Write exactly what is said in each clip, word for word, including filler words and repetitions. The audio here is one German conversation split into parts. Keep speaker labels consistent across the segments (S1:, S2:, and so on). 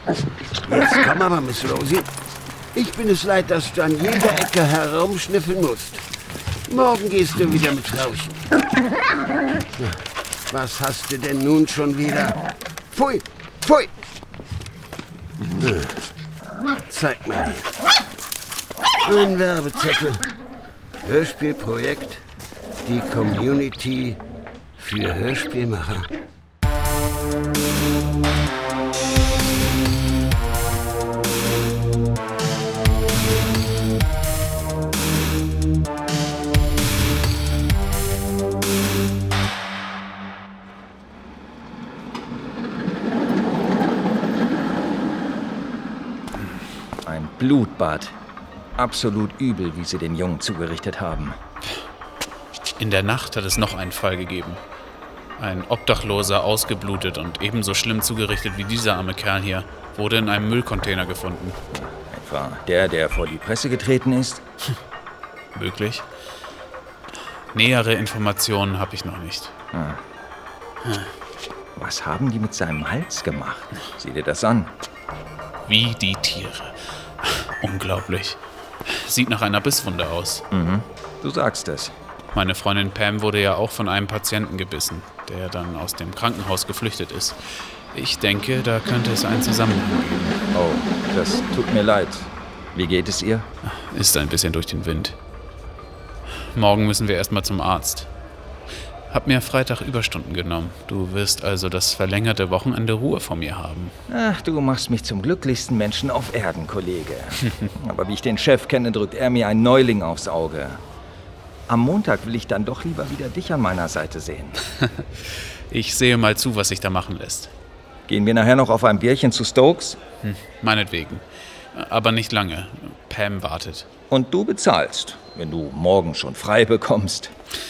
S1: Jetzt komm aber, Miss Rosie. Ich bin es leid, dass du an jeder Ecke herumschnüffeln musst. Morgen gehst du wieder mit Frauchen. Was hast du denn nun schon wieder? Pfui, pfui! Zeig mal hier. Ein Werbezettel. Hörspielprojekt. Die Community für Hörspielmacher.
S2: Ein Blutbad. Absolut übel, wie sie den Jungen zugerichtet haben.
S3: In der Nacht hat es noch einen Fall gegeben. Ein Obdachloser, ausgeblutet und ebenso schlimm zugerichtet wie dieser arme Kerl hier, wurde in einem Müllcontainer gefunden.
S2: Etwa der, der vor die Presse getreten ist?
S3: Möglich. Nähere Informationen habe ich noch nicht.
S2: Ah. Was haben die mit seinem Hals gemacht? Sieh dir das an.
S3: Wie die Tiere. Unglaublich. Sieht nach einer Bisswunde aus.
S2: Mhm. Du sagst es.
S3: Meine Freundin Pam wurde ja auch von einem Patienten gebissen, der dann aus dem Krankenhaus geflüchtet ist. Ich denke, da könnte es einen Zusammenhang geben.
S2: Oh, das tut mir leid. Wie geht es ihr?
S3: Ist ein bisschen durch den Wind. Morgen müssen wir erstmal zum Arzt. Hab mir Freitag Überstunden genommen. Du wirst also das verlängerte Wochenende Ruhe von mir haben.
S2: Ach, du machst mich zum glücklichsten Menschen auf Erden, Kollege. Aber wie ich den Chef kenne, drückt er mir einen Neuling aufs Auge. Am Montag will ich dann doch lieber wieder dich an meiner Seite sehen.
S3: Ich sehe mal zu, was sich da machen lässt.
S2: Gehen wir nachher noch auf ein Bierchen zu Stokes?
S3: Hm, meinetwegen. Aber nicht lange. Pam wartet.
S2: Und du bezahlst, wenn du morgen schon frei bekommst.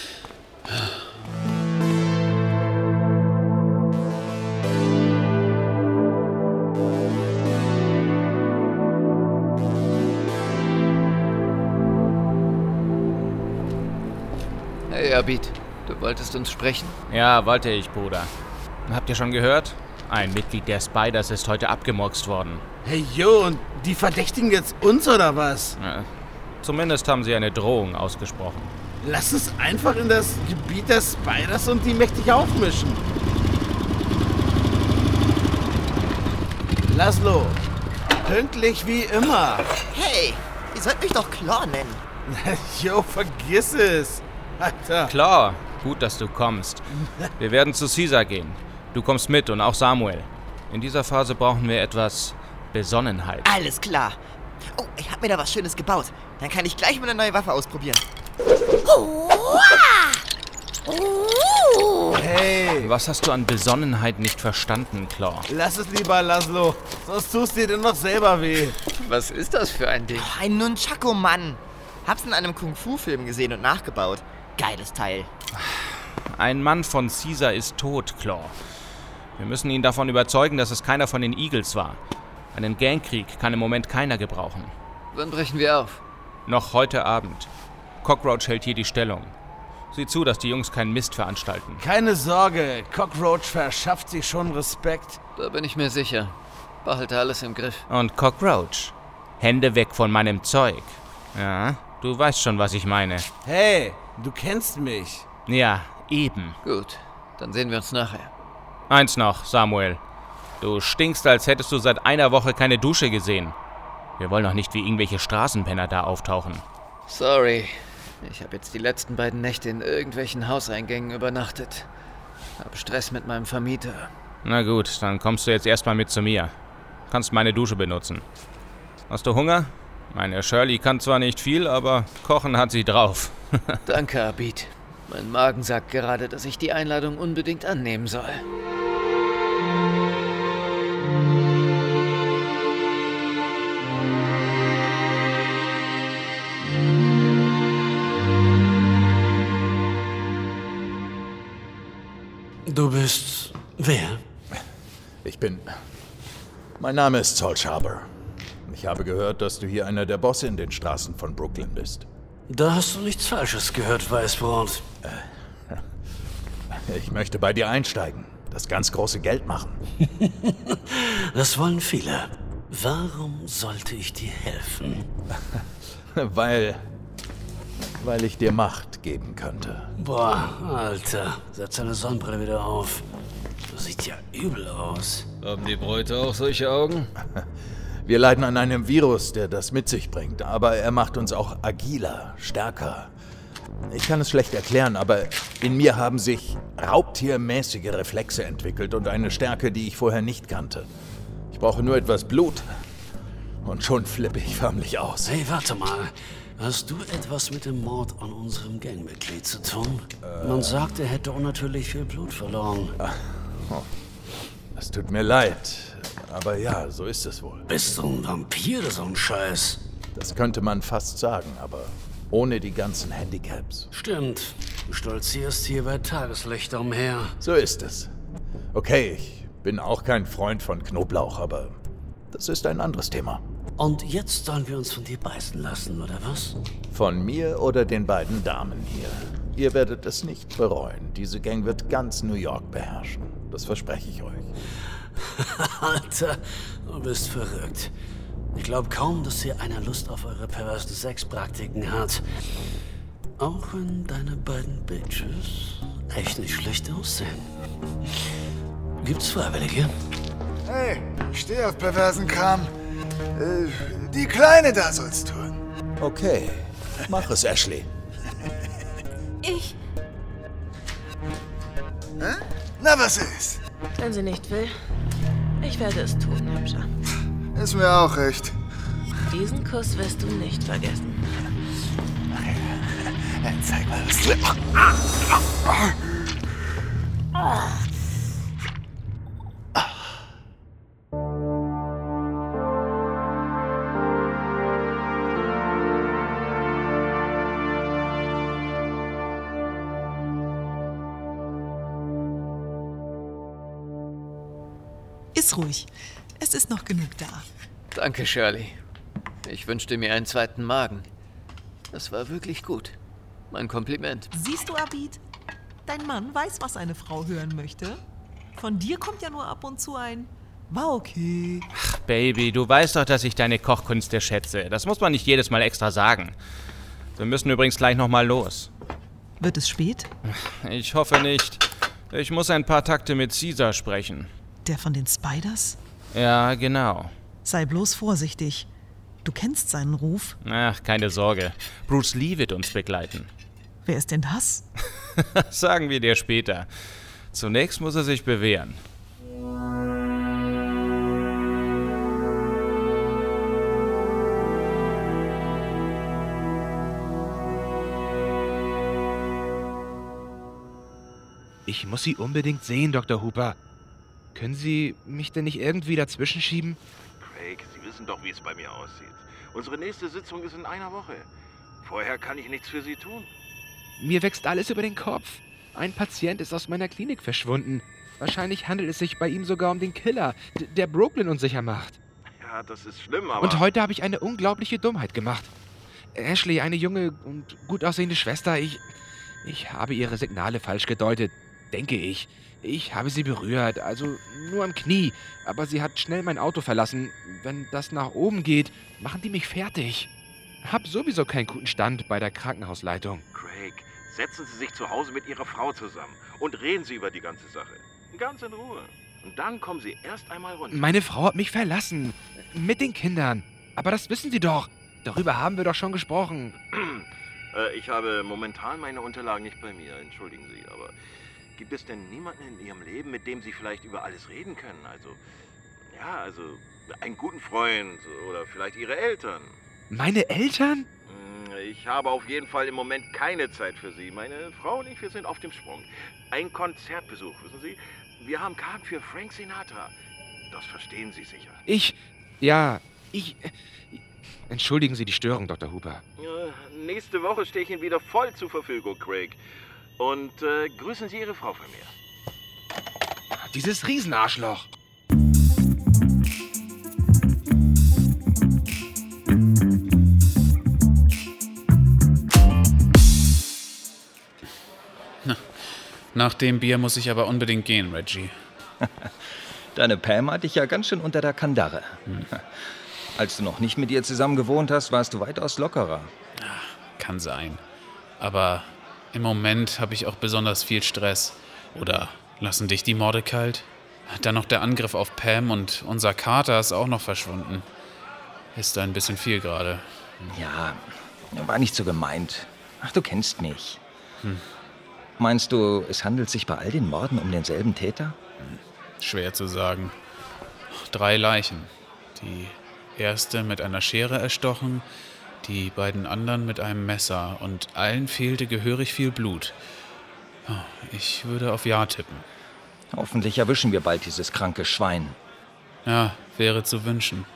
S4: Hey, Abid, du wolltest uns sprechen?
S5: Ja, wollte ich, Bruder. Habt ihr schon gehört? Ein Mitglied der Spiders ist heute abgemurkst worden.
S6: Hey, yo, und die verdächtigen jetzt uns, oder was?
S5: Ja, zumindest haben sie eine Drohung ausgesprochen.
S6: Lass uns einfach in das Gebiet der Spiders und die mächtig aufmischen. Laszlo, pünktlich wie immer.
S7: Hey, ihr sollt mich doch Claw nennen.
S6: Jo, vergiss es. Alter.
S5: Klar, gut, dass du kommst. Wir werden zu Caesar gehen. Du kommst mit und auch Samuel. In dieser Phase brauchen wir etwas Besonnenheit.
S7: Alles klar. Oh, ich hab mir da was Schönes gebaut. Dann kann ich gleich mal eine neue Waffe ausprobieren.
S6: Hey.
S5: Was hast du an Besonnenheit nicht verstanden, Claw?
S6: Lass es lieber, Laszlo. Sonst tust dir denn noch selber weh.
S4: Was ist das für ein Ding?
S7: Oh, ein Nunchaku, Mann. Hab's in einem Kung-Fu-Film gesehen und nachgebaut. Geiles Teil.
S5: Ein Mann von Caesar ist tot, Claw. Wir müssen ihn davon überzeugen, dass es keiner von den Eagles war. Einen Gangkrieg kann im Moment keiner gebrauchen.
S4: Wann brechen wir auf?
S5: Noch heute Abend. Cockroach hält hier die Stellung. Sieh zu, dass die Jungs keinen Mist veranstalten.
S6: Keine Sorge, Cockroach verschafft sich schon Respekt.
S4: Da bin ich mir sicher. Behalte alles im Griff.
S5: Und Cockroach, Hände weg von meinem Zeug. Ja, du weißt schon, was ich meine.
S6: Hey, du kennst mich.
S5: Ja, eben.
S4: Gut, dann sehen wir uns nachher.
S5: Eins noch, Samuel. Du stinkst, als hättest du seit einer Woche keine Dusche gesehen. Wir wollen doch nicht wie irgendwelche Straßenpenner da auftauchen.
S4: Sorry. Ich habe jetzt die letzten beiden Nächte in irgendwelchen Hauseingängen übernachtet. Hab Stress mit meinem Vermieter.
S5: Na gut, dann kommst du jetzt erstmal mit zu mir. Kannst meine Dusche benutzen. Hast du Hunger? Meine Shirley kann zwar nicht viel, aber kochen hat sie drauf.
S4: Danke, Abid. Mein Magen sagt gerade, dass ich die Einladung unbedingt annehmen soll.
S8: Du bist wer?
S9: Ich bin... Mein Name ist Saul Schaber. Ich habe gehört, dass du hier einer der Bosse in den Straßen von Brooklyn bist.
S8: Da hast du nichts Falsches gehört, Weißbrot.
S9: Ich möchte bei dir einsteigen, das ganz große Geld machen.
S8: Das wollen viele. Warum sollte ich dir helfen?
S9: Weil... weil ich dir Macht geben könnte.
S8: Boah, Alter, setz deine Sonnenbrille wieder auf. Das sieht ja übel aus.
S2: Haben die Bräute auch solche Augen?
S9: Wir leiden an einem Virus, der das mit sich bringt, aber er macht uns auch agiler, stärker. Ich kann es schlecht erklären, aber in mir haben sich raubtiermäßige Reflexe entwickelt und eine Stärke, die ich vorher nicht kannte. Ich brauche nur etwas Blut und schon flippe ich förmlich aus.
S8: Hey, warte mal. Hast du etwas mit dem Mord an unserem Gangmitglied zu tun? Äh, Man sagt, er hätte unnatürlich viel Blut verloren.
S9: Oh, es tut mir leid, aber ja, so ist es wohl.
S8: Bist du ein Vampir oder so ein Scheiß?
S9: Das könnte man fast sagen, aber ohne die ganzen Handicaps.
S8: Stimmt. Du stolzierst hier bei Tageslicht umher.
S9: So ist es. Okay, ich bin auch kein Freund von Knoblauch, aber das ist ein anderes Thema.
S8: Und jetzt sollen wir uns von dir beißen lassen, oder was?
S9: Von mir oder den beiden Damen hier. Ihr werdet es nicht bereuen. Diese Gang wird ganz New York beherrschen. Das verspreche ich euch.
S8: Alter, du bist verrückt. Ich glaube kaum, dass hier einer Lust auf eure perversen Sexpraktiken hat. Auch wenn deine beiden Bitches echt nicht schlecht aussehen. Gibt's Freiwillige?
S10: Hey, ich stehe auf perversen Kram. Äh, die Kleine da soll's tun.
S9: Okay, mach es, Ashley.
S11: Ich.
S10: Hä? Na, was ist?
S11: Wenn sie nicht will, ich werde es tun, Hübscher.
S10: Ist mir auch recht.
S11: Diesen Kuss wirst du nicht vergessen.
S10: Dann zeig mal, was du...
S12: Iss ruhig. Es ist noch genug da.
S4: Danke, Shirley. Ich wünschte mir einen zweiten Magen. Das war wirklich gut. Mein Kompliment.
S12: Siehst du, Abid? Dein Mann weiß, was eine Frau hören möchte. Von dir kommt ja nur ab und zu ein war okay.
S5: Ach, Baby, du weißt doch, dass ich deine Kochkünste schätze. Das muss man nicht jedes Mal extra sagen. Wir müssen übrigens gleich noch mal los.
S12: Wird es spät?
S5: Ich hoffe nicht. Ich muss ein paar Takte mit Caesar sprechen.
S12: Der von den Spiders?
S5: Ja, genau.
S12: Sei bloß vorsichtig. Du kennst seinen Ruf.
S5: Ach, keine Sorge. Bruce Lee wird uns begleiten.
S12: Wer ist denn das?
S5: Sagen wir dir später. Zunächst muss er sich bewähren.
S13: Ich muss Sie unbedingt sehen, Doktor Hooper. Können Sie mich denn nicht irgendwie dazwischen schieben?
S1: Craig, Sie wissen doch, wie es bei mir aussieht. Unsere nächste Sitzung ist in einer Woche. Vorher kann ich nichts für Sie tun.
S13: Mir wächst alles über den Kopf. Ein Patient ist aus meiner Klinik verschwunden. Wahrscheinlich handelt es sich bei ihm sogar um den Killer, d- der Brooklyn unsicher macht.
S1: Ja, das ist schlimm, aber...
S13: Und heute habe ich eine unglaubliche Dummheit gemacht. Ashley, eine junge und gut aussehende Schwester, ich... Ich habe ihre Signale falsch gedeutet, denke ich. Ich habe sie berührt, also nur am Knie. Aber sie hat schnell mein Auto verlassen. Wenn das nach oben geht, machen die mich fertig. Hab sowieso keinen guten Stand bei der Krankenhausleitung.
S1: Craig, setzen Sie sich zu Hause mit Ihrer Frau zusammen und reden Sie über die ganze Sache. Ganz in Ruhe. Und dann kommen Sie erst einmal runter.
S13: Meine Frau hat mich verlassen. Mit den Kindern. Aber das wissen Sie doch. Darüber haben wir doch schon gesprochen.
S1: äh, ich habe momentan meine Unterlagen nicht bei mir, entschuldigen Sie, aber... Gibt es denn niemanden in Ihrem Leben, mit dem Sie vielleicht über alles reden können? Also, ja, also einen guten Freund oder vielleicht Ihre Eltern.
S13: Meine Eltern?
S1: Ich habe auf jeden Fall im Moment keine Zeit für Sie. Meine Frau und ich, wir sind auf dem Sprung. Ein Konzertbesuch, wissen Sie? Wir haben Karten für Frank Sinatra. Das verstehen Sie sicher.
S13: Ich, ja, ich... Entschuldigen Sie die Störung, Doktor Hooper.
S1: Äh, nächste Woche stehe ich Ihnen wieder voll zur Verfügung, Craig. Und äh, grüßen Sie Ihre Frau von mir.
S13: Dieses Riesenarschloch.
S3: Na, nach dem Bier muss ich aber unbedingt gehen, Reggie.
S2: Deine Pam hat dich ja ganz schön unter der Kandare. Hm. Als du noch nicht mit ihr zusammen gewohnt hast, warst du weitaus lockerer.
S3: Kann sein. Aber im Moment habe ich auch besonders viel Stress. Oder lassen dich die Morde kalt? Dann noch der Angriff auf Pam und unser Kater ist auch noch verschwunden. Ist ein bisschen viel gerade.
S2: Ja, war nicht so gemeint. Ach, du kennst mich.
S3: Hm.
S2: Meinst du, es handelt sich bei all den Morden um denselben Täter?
S3: Schwer zu sagen. Drei Leichen. Die erste mit einer Schere erstochen, die beiden anderen mit einem Messer und allen fehlte gehörig viel Blut. Ich würde auf Ja tippen.
S2: Hoffentlich erwischen wir bald dieses kranke Schwein.
S3: Ja, wäre zu wünschen.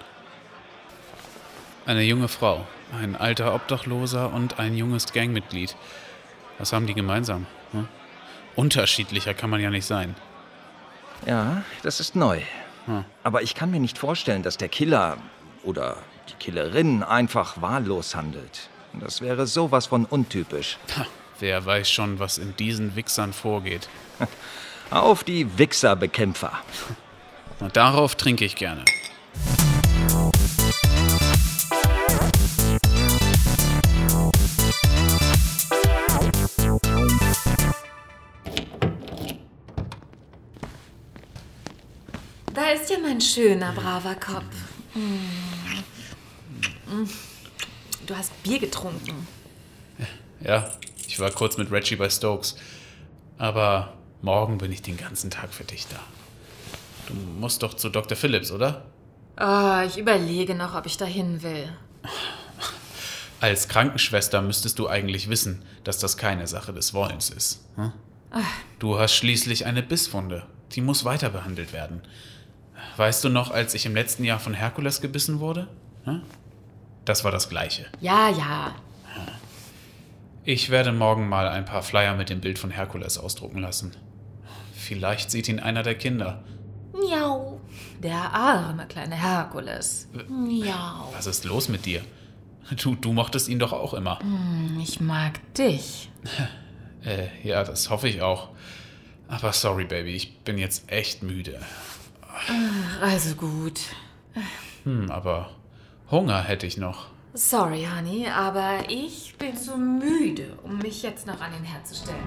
S3: Eine junge Frau, ein alter Obdachloser und ein junges Gangmitglied. Was haben die gemeinsam? Hm? Unterschiedlicher kann man ja nicht sein.
S2: Ja, das ist neu.
S3: Hm.
S2: Aber ich kann mir nicht vorstellen, dass der Killer oder die Killerin einfach wahllos handelt. Das wäre sowas von untypisch.
S3: Ha, wer weiß schon, was in diesen Wichsern vorgeht.
S2: Auf die Wichserbekämpfer.
S3: Na, darauf trinke ich gerne.
S11: Da ist ja mein schöner, braver Kopf. Du hast Bier getrunken.
S3: Ja, ich war kurz mit Reggie bei Stokes. Aber morgen bin ich den ganzen Tag für dich da. Du musst doch zu Doktor Phillips, oder?
S11: Oh, ich überlege noch, ob ich dahin will.
S3: Als Krankenschwester müsstest du eigentlich wissen, dass das keine Sache des Wollens ist. Hm? Du hast schließlich eine Bisswunde. Die muss weiter behandelt werden. Weißt du noch, als ich im letzten Jahr von Herkules gebissen wurde? Hm? Das war das Gleiche.
S11: Ja, ja.
S3: Ich werde morgen mal ein paar Flyer mit dem Bild von Herkules ausdrucken lassen. Vielleicht sieht ihn einer der Kinder.
S11: Miau. Der arme kleine Herkules. Miau.
S3: Was ist los mit dir? Du, du mochtest ihn doch auch immer.
S11: Hm, ich mag dich.
S3: äh, ja, das hoffe ich auch. Aber sorry, Baby, ich bin jetzt echt müde.
S11: Ach, also gut.
S3: Hm, aber Hunger hätte ich noch.
S11: Sorry, Honey, aber ich bin zu müde, um mich jetzt noch an den Herd zu stellen.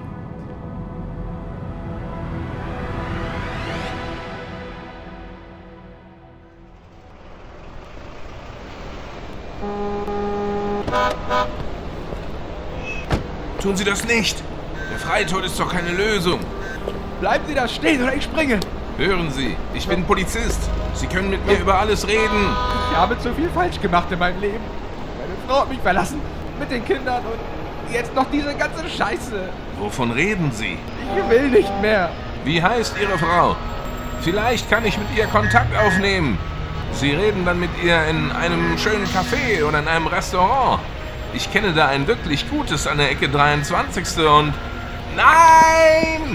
S14: Tun Sie das nicht! Der Freitod ist doch keine Lösung!
S13: Bleiben Sie da stehen oder ich springe!
S14: Hören Sie, ich bin Polizist. Sie können mit mir über alles reden.
S13: Ich habe zu viel falsch gemacht in meinem Leben. Meine Frau hat mich verlassen, mit den Kindern und jetzt noch diese ganze Scheiße.
S14: Wovon reden Sie?
S13: Ich will nicht mehr.
S14: Wie heißt Ihre Frau? Vielleicht kann ich mit ihr Kontakt aufnehmen. Sie reden dann mit ihr in einem schönen Café oder in einem Restaurant. Ich kenne da ein wirklich gutes an der Ecke dreiundzwanzigste und... Nein!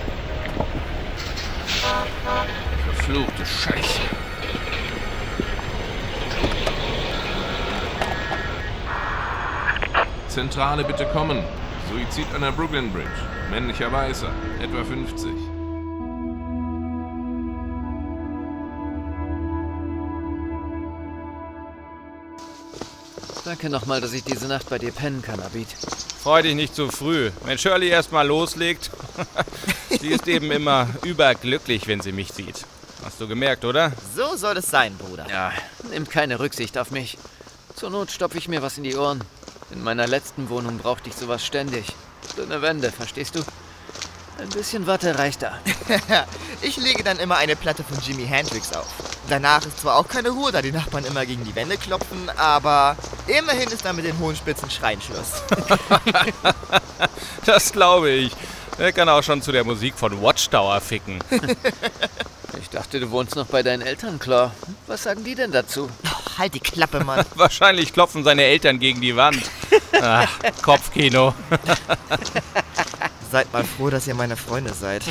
S14: Verfluchte Scheiße. Zentrale, bitte kommen. Suizid an der Brooklyn Bridge. Männlicher Weißer, etwa fünfzig.
S4: Danke nochmal, dass ich diese Nacht bei dir pennen kann, Abid.
S5: Freu dich nicht zu früh. Wenn Shirley erst mal loslegt, sie ist eben immer überglücklich, wenn sie mich sieht. Hast du gemerkt, oder?
S7: So soll es sein, Bruder.
S4: Ja, nimm keine Rücksicht auf mich. Zur Not stopfe ich mir was in die Ohren. In meiner letzten Wohnung brauchte ich sowas ständig. Dünne Wände, verstehst du? Ein bisschen Watte reicht da.
S7: Ich lege dann immer eine Platte von Jimi Hendrix auf. Danach ist zwar auch keine Ruhe, da die Nachbarn immer gegen die Wände klopfen, aber immerhin ist dann mit den hohen Spitzen Schreienschluss.
S5: Das glaube ich. Er kann auch schon zu der Musik von Watchtower ficken.
S4: Ich dachte, du wohnst noch bei deinen Eltern, Claw. Was sagen die denn dazu?
S7: Oh, halt die Klappe, Mann.
S5: Wahrscheinlich klopfen seine Eltern gegen die Wand. Ach, Kopfkino.
S7: Seid mal froh, dass ihr meine Freunde seid.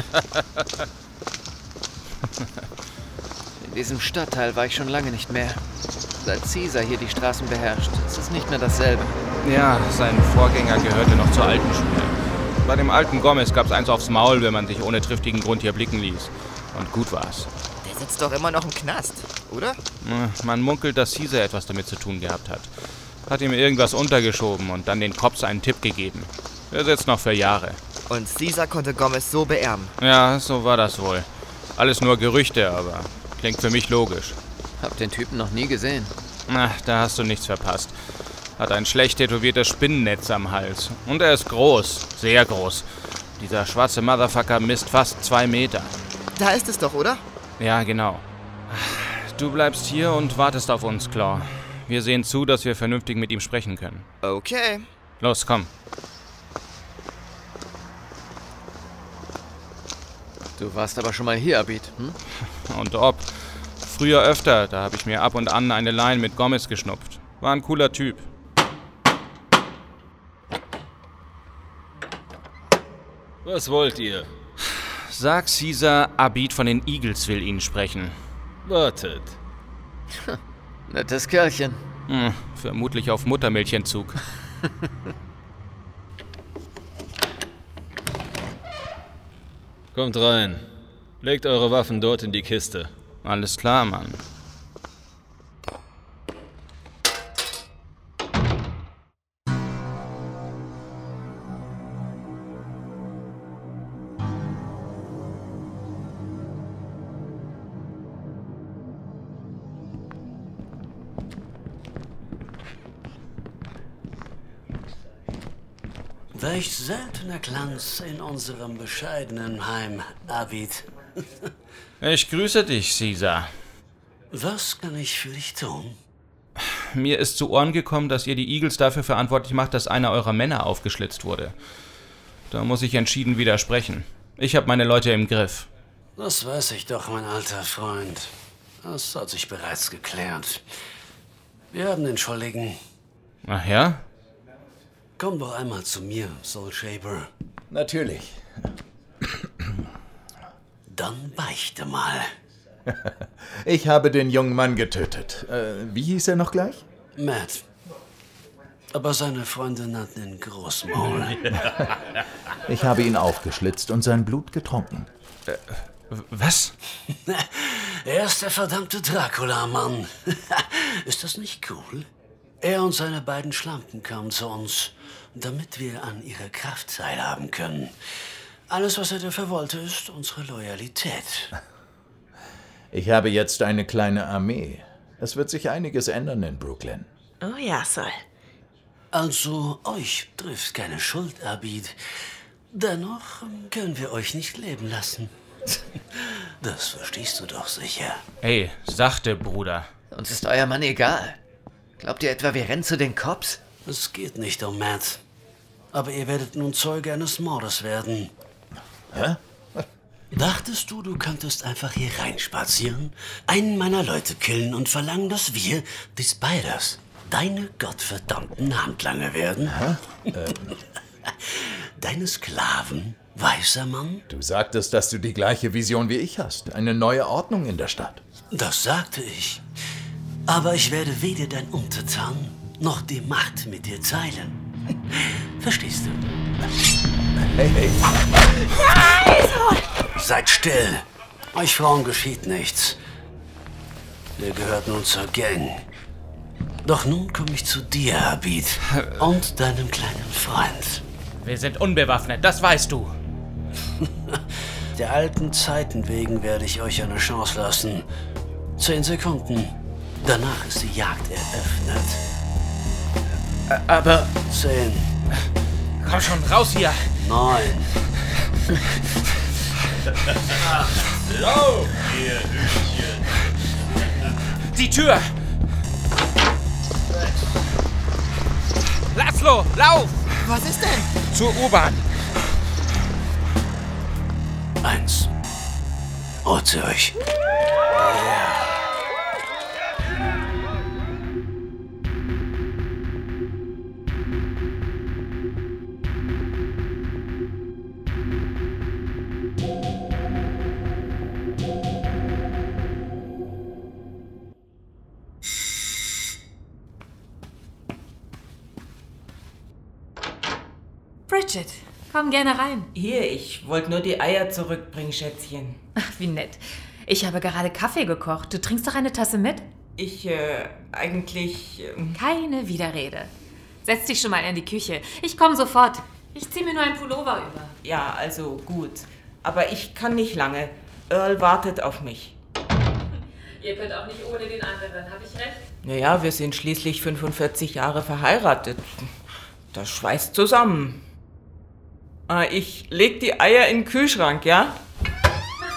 S4: In diesem Stadtteil war ich schon lange nicht mehr. Seit Caesar hier die Straßen beherrscht, ist es nicht mehr dasselbe.
S5: Ja, sein Vorgänger gehörte noch zur alten Schule. Bei dem alten Gomez gab's eins aufs Maul, wenn man sich ohne triftigen Grund hier blicken ließ. Und gut war's.
S7: Er sitzt doch immer noch im Knast, oder?
S5: Man munkelt, dass Caesar etwas damit zu tun gehabt hat. Hat ihm irgendwas untergeschoben und dann den Cops einen Tipp gegeben. Er sitzt noch für Jahre.
S7: Und Caesar konnte Gomez so beerben?
S5: Ja, so war das wohl. Alles nur Gerüchte, aber klingt für mich logisch.
S4: Hab den Typen noch nie gesehen.
S5: Na, da hast du nichts verpasst. Hat ein schlecht tätowiertes Spinnennetz am Hals. Und er ist groß, sehr groß. Dieser schwarze Motherfucker misst fast zwei Meter.
S7: Da ist es doch, oder?
S5: Ja, genau. Du bleibst hier und wartest auf uns, Claw. Wir sehen zu, dass wir vernünftig mit ihm sprechen können.
S7: Okay.
S5: Los, komm.
S4: Du warst aber schon mal hier, Abid, hm?
S5: Und ob. Früher öfter, da habe ich mir ab und an eine Line mit Gomez geschnupft. War ein cooler Typ.
S15: Was wollt ihr?
S5: Sag Caesar, Abid von den Eagles will ihn sprechen.
S15: Wartet.
S4: Nettes Kerlchen.
S5: Hm, vermutlich auf Muttermilchentzug.
S15: Kommt rein. Legt eure Waffen dort in die Kiste.
S5: Alles klar, Mann.
S8: Welch seltener Glanz in unserem bescheidenen Heim, Abid.
S5: Ich grüße dich, Caesar.
S8: Was kann ich für dich tun?
S5: Mir ist zu Ohren gekommen, dass ihr die Eagles dafür verantwortlich macht, dass einer eurer Männer aufgeschlitzt wurde. Da muss ich entschieden widersprechen. Ich habe meine Leute im Griff.
S8: Das weiß ich doch, mein alter Freund. Das hat sich bereits geklärt. Wir haben den Schuldigen.
S5: Ach ja?
S8: Komm doch einmal zu mir, Soul Shaper.
S9: Natürlich.
S8: Dann beichte mal.
S9: Ich habe den jungen Mann getötet. Äh, wie hieß er noch gleich?
S8: Matt. Aber seine Freunde nannten ihn Großmaul.
S9: Ich habe ihn aufgeschlitzt und sein Blut getrunken.
S5: Äh, was?
S8: Er ist der verdammte Dracula, Mann. Ist das nicht cool? Er und seine beiden Schlampen kamen zu uns, damit wir an ihrer Kraft teilhaben können. Alles, was er dafür wollte, ist unsere Loyalität.
S9: Ich habe jetzt eine kleine Armee. Es wird sich einiges ändern in Brooklyn.
S12: Oh ja, Sol.
S8: Also, euch trifft keine Schuld, Abid. Dennoch können wir euch nicht leben lassen. Das verstehst du doch sicher.
S5: Ey, sachte, Bruder.
S4: Uns ist euer Mann egal. Glaubt ihr etwa, wir rennen zu den Cops?
S8: Es geht nicht um Matt. Aber ihr werdet nun Zeuge eines Mordes werden.
S9: Hä?
S8: Dachtest du, du könntest einfach hier reinspazieren, einen meiner Leute killen und verlangen, dass wir, die Spiders, deine gottverdammten Handlanger werden?
S9: Hä? Ähm.
S8: Deine Sklaven, weißer Mann?
S9: Du sagtest, dass du die gleiche Vision wie ich hast. Eine neue Ordnung in der Stadt.
S8: Das sagte ich. Aber ich werde weder dein Untertan noch die Macht mit dir teilen. Verstehst du?
S9: Hey, hey.
S8: Seid still. Euch Frauen geschieht nichts. Ihr gehört nun zur Gang. Doch nun komme ich zu dir, Abid. Und deinem kleinen Freund.
S5: Wir sind unbewaffnet, das weißt du.
S8: Der alten Zeiten wegen werde ich euch eine Chance lassen. Zehn Sekunden. Danach ist die Jagd eröffnet.
S4: Aber...
S8: Zehn.
S5: Komm schon, raus hier.
S8: Neun.
S14: Lauf, ihr Hühnchen.
S5: Die Tür. Laszlo, lauf!
S7: Was ist denn?
S5: Zur U-Bahn.
S8: Eins. Orte euch.
S11: Bridget, komm gerne rein.
S16: Hier, ich wollte nur die Eier zurückbringen, Schätzchen.
S11: Ach, wie nett. Ich habe gerade Kaffee gekocht. Du trinkst doch eine Tasse mit?
S16: Ich, äh, eigentlich... Ähm
S11: Keine Widerrede. Setz dich schon mal in die Küche. Ich komme sofort. Ich ziehe mir nur einen Pullover über.
S16: Ja, also gut. Aber ich kann nicht lange. Earl wartet auf mich.
S11: Ihr könnt auch nicht ohne den anderen, habe ich recht?
S16: Naja, wir sind schließlich fünfundvierzig Jahre verheiratet. Das schweißt zusammen. Ah, ich leg die Eier in den Kühlschrank, ja?
S11: Mach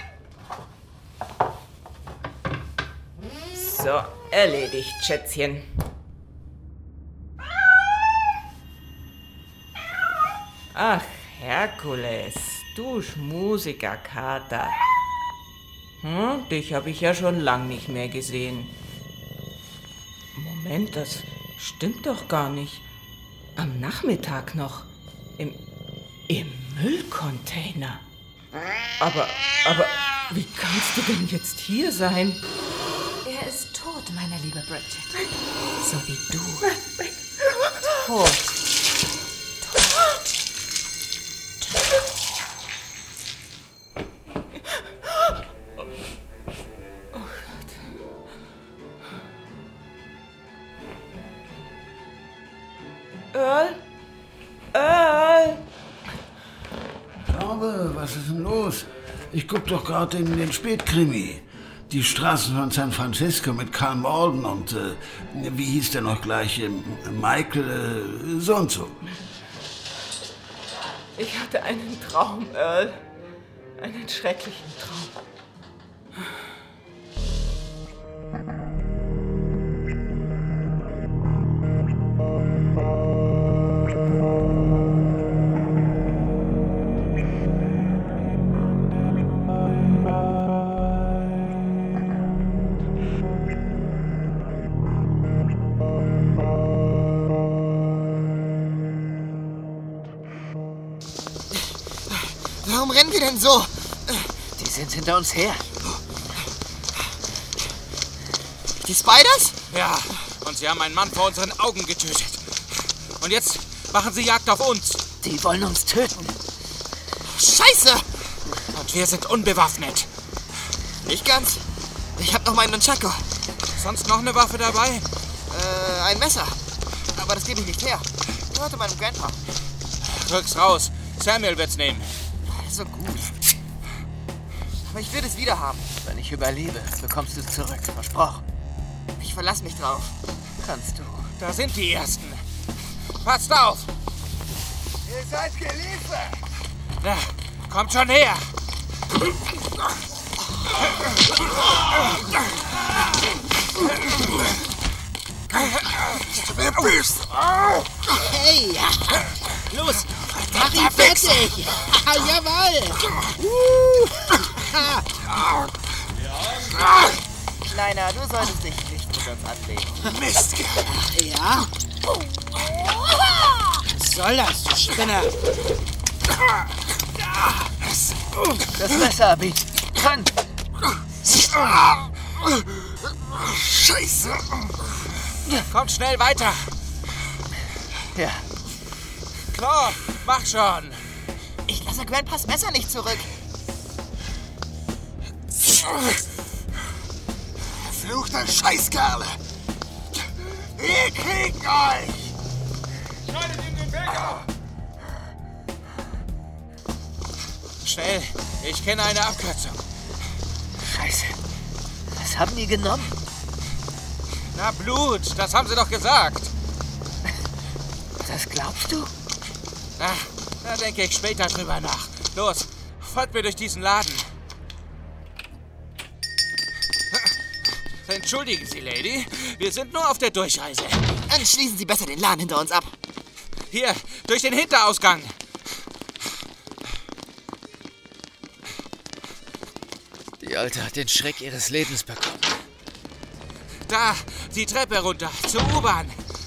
S11: das.
S16: So, erledigt, Schätzchen. Ach, Herkules, du schmusiger Kater. Hm, dich habe ich ja schon lang nicht mehr gesehen. Moment, das stimmt doch gar nicht. Am Nachmittag noch. Im, im Müllcontainer. Aber, aber, wie kannst du denn jetzt hier sein?
S11: Er ist tot, meine liebe Bridget. So wie du. Tot.
S16: Earl? Earl?
S8: Glaube, was ist denn los? Ich guck doch gerade in den Spätkrimi. Die Straßen von San Francisco mit Karl Malden und, äh, wie hieß der noch gleich, äh, Michael, äh, so und so.
S16: Ich hatte einen Traum, Earl. Einen schrecklichen Traum.
S7: Warum rennen wir denn so?
S4: Die sind hinter uns her.
S7: Die Spiders?
S5: Ja, und sie haben einen Mann vor unseren Augen getötet. Und jetzt machen sie Jagd auf uns.
S4: Die wollen uns töten.
S7: Scheiße!
S5: Und wir sind unbewaffnet.
S7: Nicht ganz. Ich hab noch meinen Nunchaku.
S5: Sonst noch eine Waffe dabei?
S7: Äh, ein Messer. Aber das gebe ich nicht her. Gehörte meinem Grandpa.
S5: Rück's raus. Samuel wird's nehmen.
S7: So gut. Aber ich will es wieder haben.
S4: Wenn ich überlebe, bekommst du es zurück. Versprochen.
S7: Ich verlass mich drauf.
S4: Kannst du.
S5: Da sind die Ersten. Passt auf!
S10: Ihr seid geliefert!
S5: Na, kommt schon her!
S10: Wer bist?
S6: Hey! Los! Mach ihn fertig! Jawoll!
S7: Kleiner, du solltest dich nicht mit uns anlegen.
S6: Mist! Ach ja? Was soll das, du Spinner?
S4: Das Messer, Abi. Fang!
S10: Scheiße!
S5: Kommt schnell weiter!
S4: Ja.
S5: Claw, mach schon!
S7: Ich lasse Grandpas Messer nicht zurück.
S10: Verfluchter Scheißkerle! Wir kriegen euch!
S5: Schneidet ihm den Weg ab! Schnell, ich kenne eine Abkürzung.
S4: Scheiße. Was haben die genommen?
S5: Na, Blut, das haben sie doch gesagt.
S4: Das glaubst du?
S5: Na, da denke ich später drüber nach. Los, folgt mir durch diesen Laden. Entschuldigen Sie, Lady. Wir sind nur auf der Durchreise.
S7: Dann schließen Sie besser den Laden hinter uns ab.
S5: Hier, durch den Hinterausgang.
S4: Die Alte hat den Schreck ihres Lebens bekommen.
S5: Da, die Treppe runter, zur U-Bahn.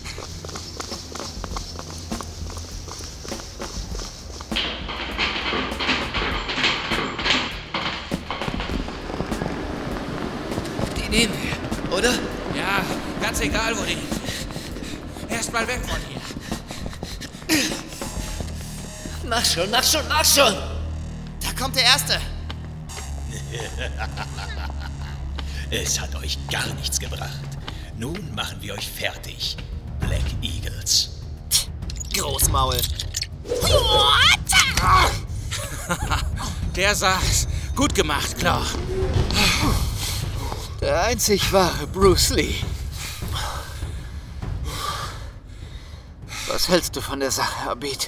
S4: Die nehmen wir, oder?
S5: Ja, ganz egal, wo die sind. Erst mal weg von hier.
S4: Mach schon, mach schon, mach schon!
S7: Da kommt der Erste.
S17: Es hat euch gar nichts gebracht. Nun machen wir euch fertig, Black Eagles.
S7: Großmaul.
S5: Der saß. Gut gemacht, Claw.
S4: Der einzig wahre Bruce Lee. Was hältst du von der Sache, Abid?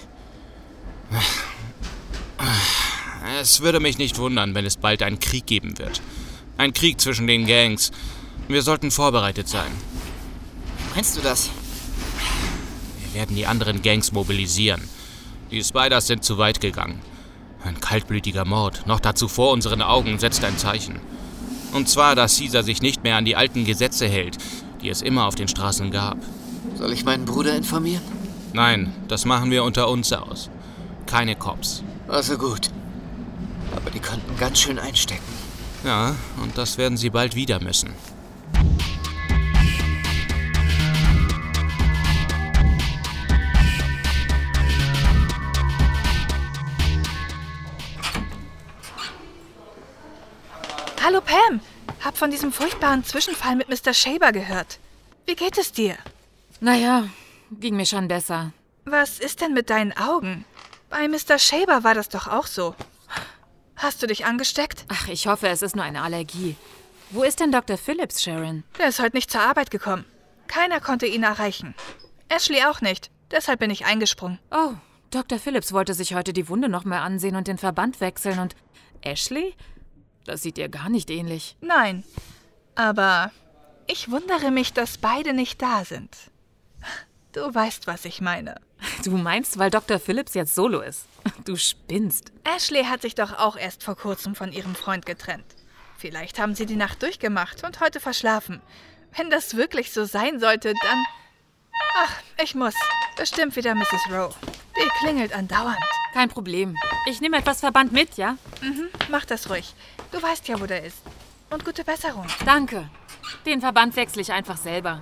S5: Es würde mich nicht wundern, wenn es bald einen Krieg geben wird. Ein Krieg zwischen den Gangs. Wir sollten vorbereitet sein.
S4: Meinst du das?
S5: Wir werden die anderen Gangs mobilisieren. Die Spiders sind zu weit gegangen. Ein kaltblütiger Mord, noch dazu vor unseren Augen, setzt ein Zeichen. Und zwar, dass Caesar sich nicht mehr an die alten Gesetze hält, die es immer auf den Straßen gab.
S4: Soll ich meinen Bruder informieren?
S5: Nein, das machen wir unter uns aus. Keine Cops.
S4: Also gut. Aber die konnten ganz schön einstecken.
S5: Ja, und das werden sie bald wieder müssen.
S18: Hallo Pam, hab von diesem furchtbaren Zwischenfall mit Mister Shaber gehört. Wie geht es dir?
S19: Naja, ging mir schon besser.
S18: Was ist denn mit deinen Augen? Bei Mister Shaber war das doch auch so. Hast du dich angesteckt?
S19: Ach, ich hoffe, es ist nur eine Allergie. Wo ist denn Doktor Phillips, Sharon?
S18: Der ist heute nicht zur Arbeit gekommen. Keiner konnte ihn erreichen. Ashley auch nicht. Deshalb bin ich eingesprungen.
S19: Oh, Doktor Phillips wollte sich heute die Wunde noch mal ansehen und den Verband wechseln. Und Ashley? Das sieht ihr gar nicht ähnlich.
S18: Nein, aber ich wundere mich, dass beide nicht da sind. Du weißt, was ich meine.
S19: Du meinst, weil Doktor Phillips jetzt solo ist? Du spinnst.
S18: Ashley hat sich doch auch erst vor kurzem von ihrem Freund getrennt. Vielleicht haben sie die Nacht durchgemacht und heute verschlafen. Wenn das wirklich so sein sollte, dann... Ach, ich muss. Bestimmt wieder Misses Rowe. Die klingelt andauernd.
S19: Kein Problem. Ich nehme etwas Verband mit, ja?
S18: Mhm, mach das ruhig. Du weißt ja, wo der ist. Und gute Besserung.
S19: Danke. Den Verband wechsle ich einfach selber.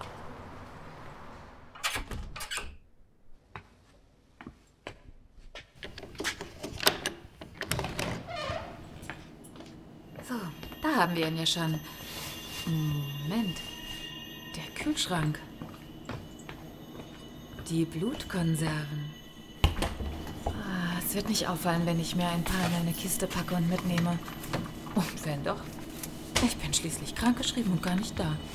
S19: So, da haben wir ihn ja schon. Moment. Der Kühlschrank. Die Blutkonserven. Ah, es wird nicht auffallen, wenn ich mir ein paar in eine Kiste packe und mitnehme. Und wenn doch? Ich bin schließlich krankgeschrieben und gar nicht da.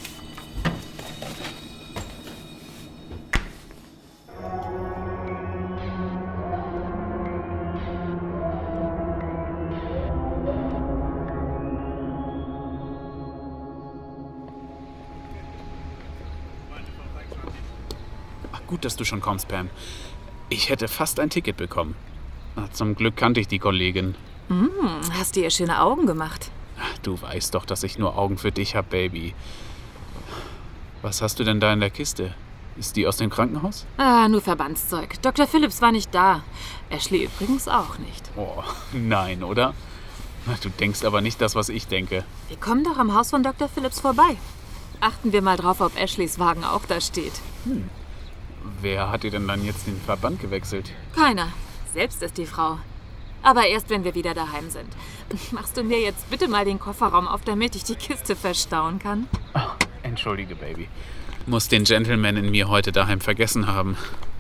S3: Gut, dass du schon kommst, Pam. Ich hätte fast ein Ticket bekommen. Na, zum Glück kannte ich die Kollegin.
S19: Mm, hast du ihr schöne Augen gemacht?
S3: Du weißt doch, dass ich nur Augen für dich habe, Baby. Was hast du denn da in der Kiste? Ist die aus dem Krankenhaus?
S19: Ah, nur Verbandszeug. Doktor Phillips war nicht da. Ashley übrigens auch nicht.
S3: Oh, nein, oder? Du denkst aber nicht das, was ich denke.
S19: Wir kommen doch am Haus von Doktor Phillips vorbei. Achten wir mal drauf, ob Ashleys Wagen auch da steht.
S3: Hm. Wer hat dir denn dann jetzt den Verband gewechselt?
S19: Keiner. Selbst ist die Frau. Aber erst, wenn wir wieder daheim sind. Machst du mir jetzt bitte mal den Kofferraum auf, damit ich die Kiste verstauen kann?
S3: Oh, entschuldige, Baby. Muss den Gentleman in mir heute daheim vergessen haben.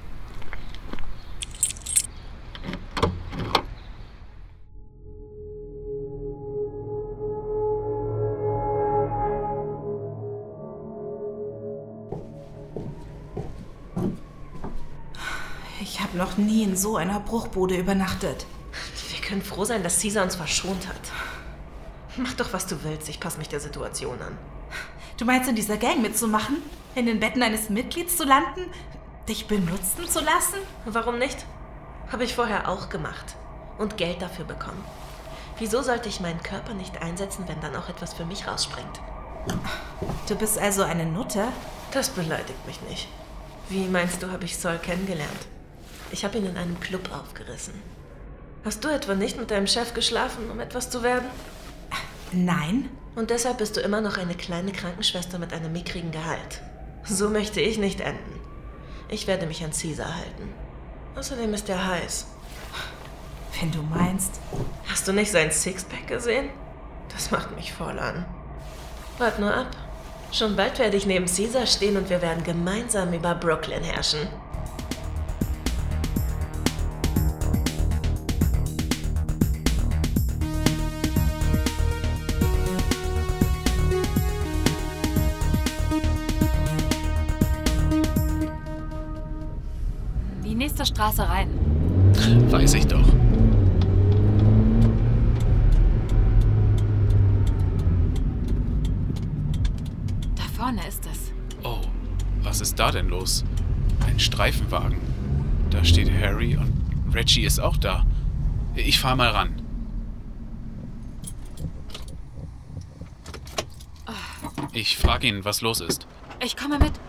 S16: Ich habe noch nie in so einer Bruchbude übernachtet.
S20: Wir können froh sein, dass Caesar uns verschont hat. Mach doch, was du willst. Ich passe mich der Situation an.
S16: Du meinst, in dieser Gang mitzumachen? In den Betten eines Mitglieds zu landen? Dich benutzen zu lassen?
S20: Warum nicht? Habe ich vorher auch gemacht. Und Geld dafür bekommen. Wieso sollte ich meinen Körper nicht einsetzen, wenn dann auch etwas für mich rausspringt?
S16: Du bist also eine Nutte?
S20: Das beleidigt mich nicht. Wie meinst du, habe ich Saul kennengelernt? Ich habe ihn in einem Club aufgerissen. Hast du etwa nicht mit deinem Chef geschlafen, um etwas zu werden?
S16: Nein.
S20: Und deshalb bist du immer noch eine kleine Krankenschwester mit einem mickrigen Gehalt. So möchte ich nicht enden. Ich werde mich an Caesar halten. Außerdem ist er heiß.
S16: Wenn du meinst.
S20: Hast du nicht sein Sixpack gesehen? Das macht mich voll an. Wart nur ab. Schon bald werde ich neben Caesar stehen und wir werden gemeinsam über Brooklyn herrschen.
S19: Die nächste Straße rein.
S3: Weiß ich doch.
S19: Da vorne ist es.
S3: Oh, was ist da denn los? Ein Streifenwagen. Da steht Harry und Reggie ist auch da. Ich fahr mal ran. Ich frage ihn, was los ist.
S19: Ich komme mit.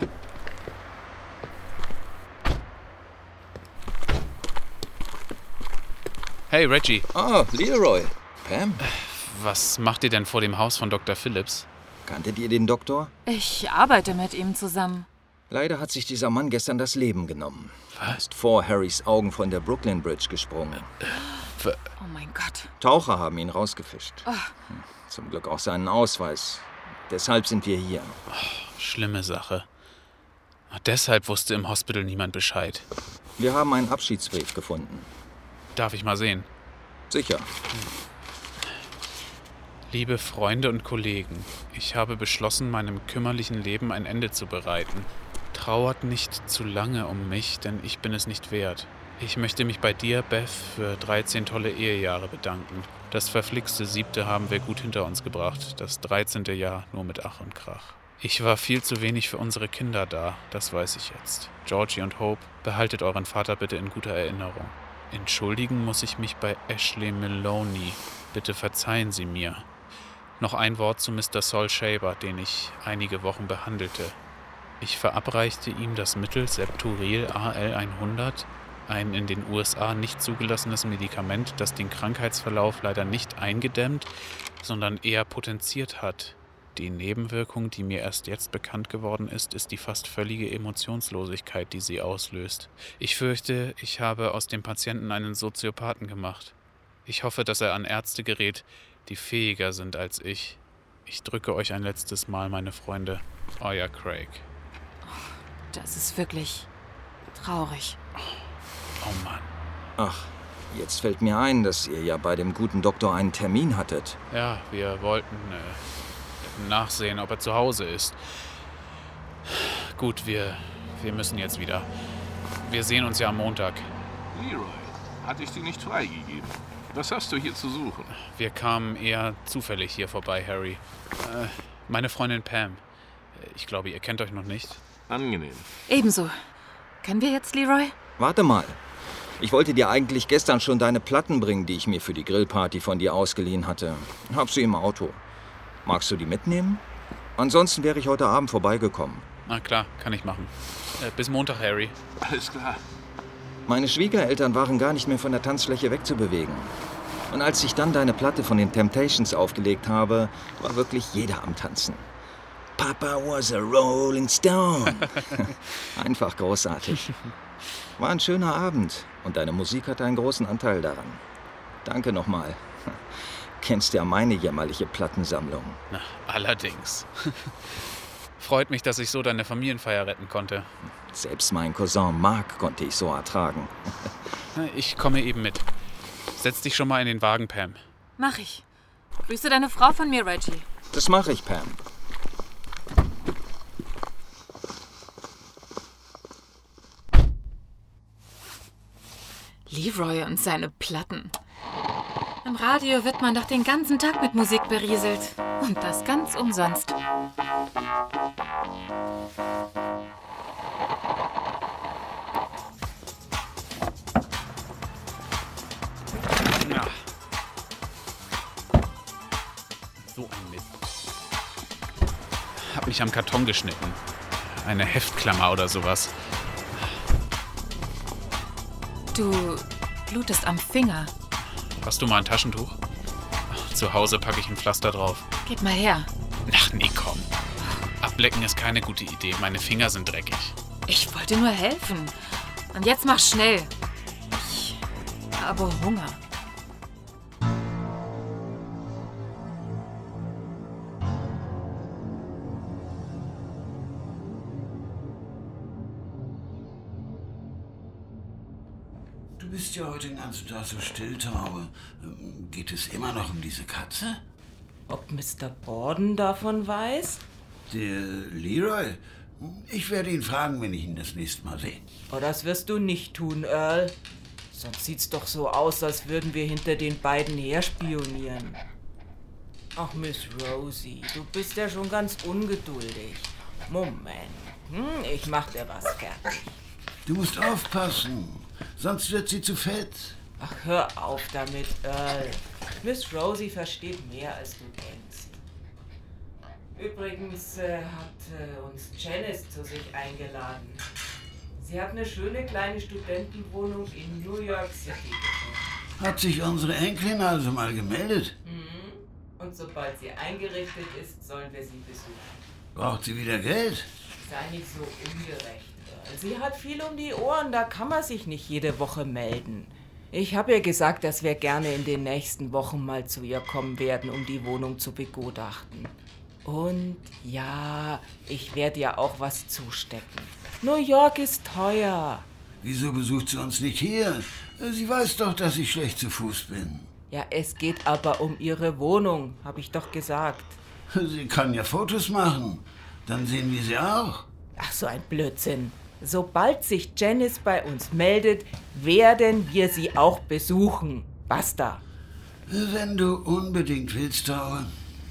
S3: Hey, Reggie.
S2: Ah, Leroy. Pam?
S3: Was macht ihr denn vor dem Haus von Doktor Phillips?
S2: Kanntet ihr den Doktor?
S19: Ich arbeite mit ihm zusammen.
S2: Leider hat sich dieser Mann gestern das Leben genommen.
S3: Was?
S2: Ist vor Harrys Augen von der Brooklyn Bridge gesprungen.
S19: Oh mein Gott.
S2: Taucher haben ihn rausgefischt.
S19: Oh.
S2: Zum Glück auch seinen Ausweis. Deshalb sind wir hier.
S3: Oh, schlimme Sache. Deshalb wusste im Hospital niemand Bescheid.
S2: Wir haben einen Abschiedsbrief gefunden.
S3: Darf ich mal sehen?
S2: Sicher.
S3: Liebe Freunde und Kollegen, ich habe beschlossen, meinem kümmerlichen Leben ein Ende zu bereiten. Trauert nicht zu lange um mich, denn ich bin es nicht wert. Ich möchte mich bei dir, Beth, für dreizehn tolle Ehejahre bedanken. Das verflixte siebte haben wir gut hinter uns gebracht, das dreizehnte Jahr nur mit Ach und Krach. Ich war viel zu wenig für unsere Kinder da, das weiß ich jetzt. Georgie und Hope, behaltet euren Vater bitte in guter Erinnerung. Entschuldigen muss ich mich bei Ashley Maloney. Bitte verzeihen Sie mir. Noch ein Wort zu Mister Sol Shaber, den ich einige Wochen behandelte. Ich verabreichte ihm das Mittel Septuril A L hundert, ein in den U S A nicht zugelassenes Medikament, das den Krankheitsverlauf leider nicht eingedämmt, sondern eher potenziert hat. Die Nebenwirkung, die mir erst jetzt bekannt geworden ist, ist die fast völlige Emotionslosigkeit, die sie auslöst. Ich fürchte, ich habe aus dem Patienten einen Soziopathen gemacht. Ich hoffe, dass er an Ärzte gerät, die fähiger sind als ich. Ich drücke euch ein letztes Mal, meine Freunde. Euer Craig.
S19: Das ist wirklich traurig.
S3: Oh Mann.
S2: Ach, jetzt fällt mir ein, dass ihr ja bei dem guten Doktor einen Termin hattet.
S3: Ja, wir wollten äh, nachsehen, ob er zu Hause ist. Gut, wir, wir müssen jetzt wieder. Wir sehen uns ja am Montag.
S14: Leroy, hatte ich dir nicht freigegeben? Was hast du hier zu suchen?
S3: Wir kamen eher zufällig hier vorbei, Harry. Äh, meine Freundin Pam. Ich glaube, ihr kennt euch noch nicht.
S14: Angenehm.
S19: Ebenso. Können wir jetzt, Leroy?
S2: Warte mal. Ich wollte dir eigentlich gestern schon deine Platten bringen, die ich mir für die Grillparty von dir ausgeliehen hatte. Hab sie im Auto. Magst du die mitnehmen? Ansonsten wäre ich heute Abend vorbeigekommen.
S3: Na klar, kann ich machen. Äh, bis Montag, Harry.
S14: Alles klar.
S2: Meine Schwiegereltern waren gar nicht mehr von der Tanzfläche wegzubewegen. Und als ich dann deine Platte von den Temptations aufgelegt habe, war wirklich jeder am Tanzen. Papa was a Rolling Stone. Einfach großartig. War ein schöner Abend und deine Musik hatte einen großen Anteil daran. Danke nochmal. Kennst ja meine jämmerliche Plattensammlung.
S3: Na, allerdings. Freut mich, dass ich so deine Familienfeier retten konnte.
S2: Selbst mein Cousin Mark konnte ich so ertragen.
S3: Ich komme eben mit. Setz dich schon mal in den Wagen, Pam.
S19: Mach ich. Grüße deine Frau von mir, Reggie.
S2: Das mache ich, Pam.
S19: Leroy und seine Platten. Im Radio wird man doch den ganzen Tag mit Musik berieselt. Und das ganz umsonst.
S3: Na. So ein Mist. Hab mich am Karton geschnitten. Eine Heftklammer oder sowas.
S19: Du blutest am Finger.
S3: Hast du mal ein Taschentuch? Zu Hause packe ich ein Pflaster drauf.
S19: Gib mal her.
S3: Ach nee, komm. Ablecken ist keine gute Idee. Meine Finger sind dreckig.
S19: Ich wollte nur helfen. Und jetzt mach schnell. Ich habe Hunger.
S21: Du bist ja heute den ganzen Tag so still, Taube. Geht es immer noch um diese Katze?
S16: Ob Mister Borden davon weiß?
S21: Der Leroy? Ich werde ihn fragen, wenn ich ihn das nächste Mal sehe.
S16: Oh, das wirst du nicht tun, Earl. Sonst sieht's doch so aus, als würden wir hinter den beiden herspionieren. Ach, Miss Rosie, du bist ja schon ganz ungeduldig. Moment, hm, ich mach dir was fertig.
S21: Du musst aufpassen, sonst wird sie zu fett.
S16: Ach, hör auf damit, Earl. Miss Rosie versteht mehr, als du denkst. Übrigens äh, hat äh, uns Janice zu sich eingeladen. Sie hat eine schöne kleine Studentenwohnung in New York City.
S21: Hat sich unsere Enkelin also mal gemeldet?
S16: Mhm. Und sobald sie eingerichtet ist, sollen wir sie besuchen.
S21: Braucht sie wieder Geld?
S16: Sei nicht so ungerecht. Sie hat viel um die Ohren, da kann man sich nicht jede Woche melden. Ich habe ihr gesagt, dass wir gerne in den nächsten Wochen mal zu ihr kommen werden, um die Wohnung zu begutachten. Und ja, ich werde ihr auch was zustecken. New York ist teuer.
S21: Wieso besucht sie uns nicht hier? Sie weiß doch, dass ich schlecht zu Fuß bin.
S16: Ja, es geht aber um ihre Wohnung, habe ich doch gesagt.
S21: Sie kann ja Fotos machen. Dann sehen wir sie auch.
S16: Ach, so ein Blödsinn. Sobald sich Janice bei uns meldet, werden wir sie auch besuchen. Basta.
S21: Wenn du unbedingt willst, Taube.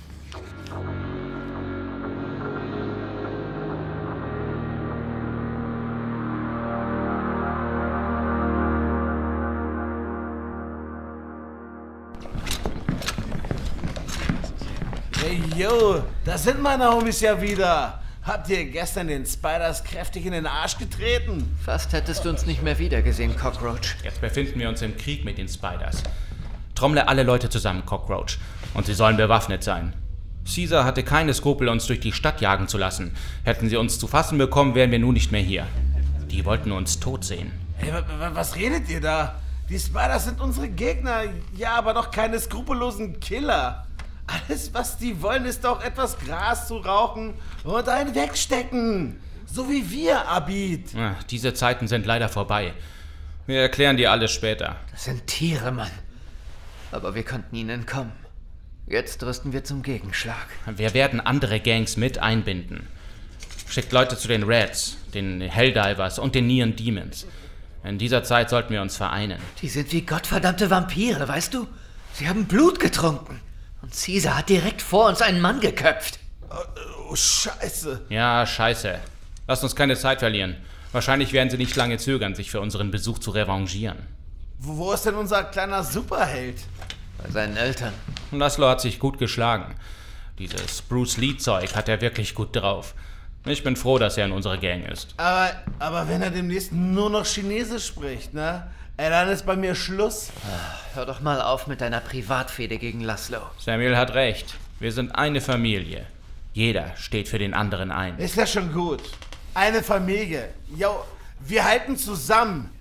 S6: Hey, yo, da sind meine Homies ja wieder. Habt ihr gestern den Spiders kräftig in den Arsch getreten?
S4: Fast hättest du uns nicht mehr wiedergesehen, Cockroach.
S5: Jetzt befinden wir uns im Krieg mit den Spiders. Trommle alle Leute zusammen, Cockroach. Und sie sollen bewaffnet sein. Caesar hatte keine Skrupel, uns durch die Stadt jagen zu lassen. Hätten sie uns zu fassen bekommen, wären wir nun nicht mehr hier. Die wollten uns tot sehen.
S6: Hey, was redet ihr da? Die Spiders sind unsere Gegner. Ja, aber doch keine skrupellosen Killer. Alles, was die wollen, ist doch etwas Gras zu rauchen und einen wegstecken. So wie wir, Abid.
S5: Ja, diese Zeiten sind leider vorbei. Wir erklären dir alles später.
S4: Das sind Tiere, Mann. Aber wir konnten ihnen entkommen. Jetzt rüsten wir zum Gegenschlag.
S5: Wir werden andere Gangs mit einbinden. Schickt Leute zu den Reds, den Helldivers und den Neon Demons. In dieser Zeit sollten wir uns vereinen.
S4: Die sind wie gottverdammte Vampire, weißt du? Sie haben Blut getrunken. Und Caesar hat direkt vor uns einen Mann geköpft.
S6: Oh, oh, Scheiße.
S5: Ja, scheiße. Lasst uns keine Zeit verlieren. Wahrscheinlich werden sie nicht lange zögern, sich für unseren Besuch zu revanchieren.
S6: Wo, wo ist denn unser kleiner Superheld?
S4: Bei seinen Eltern.
S5: Laszlo hat sich gut geschlagen. Dieses Bruce Lee-Zeug hat er wirklich gut drauf. Ich bin froh, dass er in unserer Gang ist.
S6: Aber, aber wenn er demnächst nur noch Chinesisch spricht, ne? Ey, dann ist bei mir Schluss.
S4: Hör doch mal auf mit deiner Privatfehde gegen Laszlo.
S5: Samuel hat recht. Wir sind eine Familie. Jeder steht für den anderen ein.
S6: Ist ja schon gut. Eine Familie. Jo, wir halten zusammen.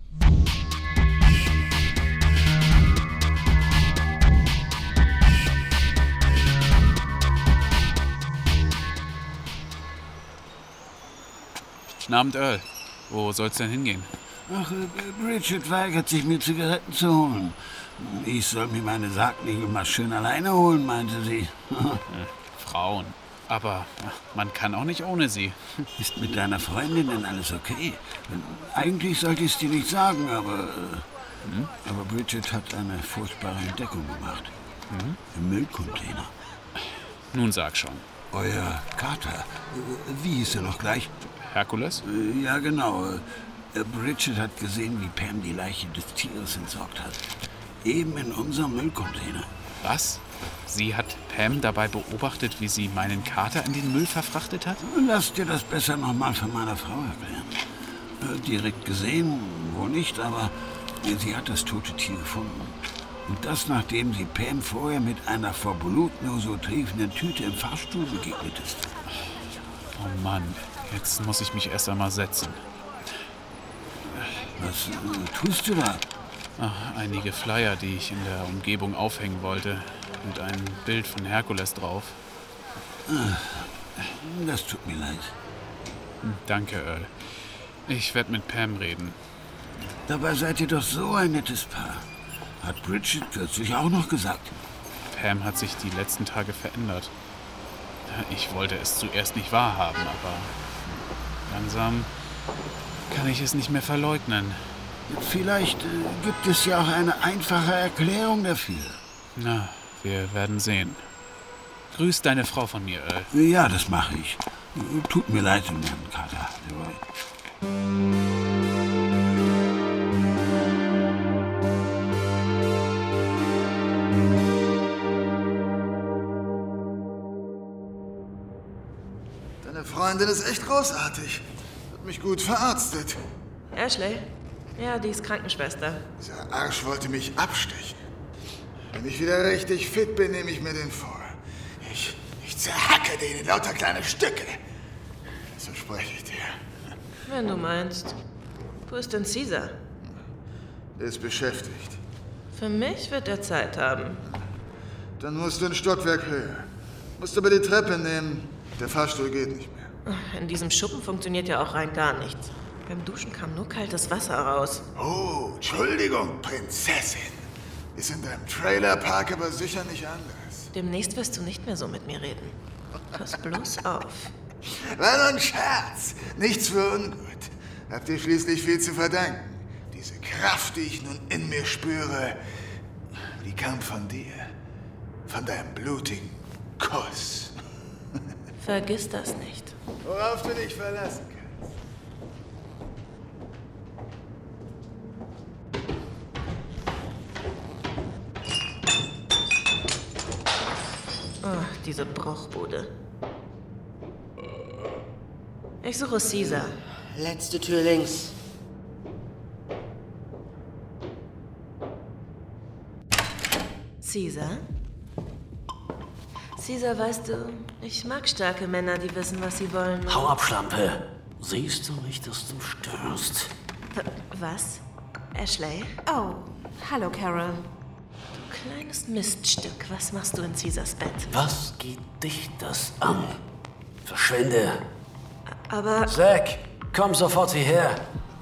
S3: Guten Abend, Earl. Wo soll's denn hingehen?
S21: Ach, Bridget weigert sich, mir Zigaretten zu holen. Ich soll mir meine Sargnägel mal schön alleine holen, meinte sie.
S3: Frauen. Aber man kann auch nicht ohne sie.
S21: Ist mit deiner Freundin denn alles okay? Eigentlich sollte ich es dir nicht sagen, aber... Hm? Aber Bridget hat eine furchtbare Entdeckung gemacht.
S3: Hm?
S21: Im Müllcontainer.
S3: Nun sag schon.
S21: Euer Kater. Wie hieß er noch gleich?
S3: Herkules?
S21: Ja, genau. Bridget hat gesehen, wie Pam die Leiche des Tieres entsorgt hat. Eben in unserem Müllcontainer.
S3: Was? Sie hat Pam dabei beobachtet, wie sie meinen Kater in den Müll verfrachtet hat?
S21: Lass dir das besser nochmal von meiner Frau erklären. Direkt gesehen, wohl nicht, aber sie hat das tote Tier gefunden. Und das, nachdem sie Pam vorher mit einer vor Blut nur so triefenden Tüte im Fahrstuhl begegnet ist.
S3: Oh Mann, jetzt muss ich mich erst einmal setzen.
S21: Was äh, tust du da?
S3: Ach, einige Flyer, die ich in der Umgebung aufhängen wollte. Und ein Bild von Herkules drauf.
S21: Das tut mir leid.
S3: Danke, Earl. Ich werde mit Pam reden.
S21: Dabei seid ihr doch so ein nettes Paar. Hat Bridget kürzlich auch noch gesagt.
S3: Pam hat sich die letzten Tage verändert. Ich wollte es zuerst nicht wahrhaben, aber langsam kann ich es nicht mehr verleugnen.
S21: Vielleicht äh, gibt es ja auch eine einfache Erklärung dafür.
S3: Na, wir werden sehen. Grüß deine Frau von mir, Earl.
S21: Ja, das mache ich. Tut mir leid, Herrn Carter.
S10: Deine Freundin ist echt großartig. Hat mich gut verarztet.
S20: Ashley? Ja, die ist Krankenschwester.
S10: Dieser Arsch wollte mich abstechen. Wenn ich wieder richtig fit bin, nehme ich mir den vor. Ich, ich zerhacke den in lauter kleine Stücke. So spreche ich dir.
S20: Wenn du meinst. Wo ist denn Caesar?
S10: Er ist beschäftigt.
S20: Für mich wird er Zeit haben.
S10: Dann musst du ein Stockwerk höher. Musst aber die Treppe nehmen. Der Fahrstuhl geht nicht mehr.
S20: In diesem Schuppen funktioniert ja auch rein gar nichts. Beim Duschen kam nur kaltes Wasser raus.
S10: Oh, Entschuldigung, Prinzessin. Ist in deinem Trailerpark aber sicher nicht anders.
S20: Demnächst wirst du nicht mehr so mit mir reden. Pass bloß auf.
S10: War nur ein Scherz. Nichts für ungut. Habt ihr schließlich viel zu verdanken. Diese Kraft, die ich nun in mir spüre, die kam von dir. Von deinem blutigen Kuss.
S20: Vergiss das nicht.
S10: Worauf du dich verlassen kannst.
S20: Oh, diese Bruchbude. Ich suche Caesar.
S1: Letzte Tür links.
S20: Caesar? Caesar, weißt du, ich mag starke Männer, die wissen, was sie wollen.
S8: Hau ab, Schlampe. Siehst du nicht, dass du störst?
S20: Was? Ashley?
S11: Oh, hallo, Carol.
S20: Du kleines Miststück, was machst du in Caesars Bett?
S8: Was geht dich das an? Verschwinde.
S20: Aber...
S8: Zack, komm sofort hierher.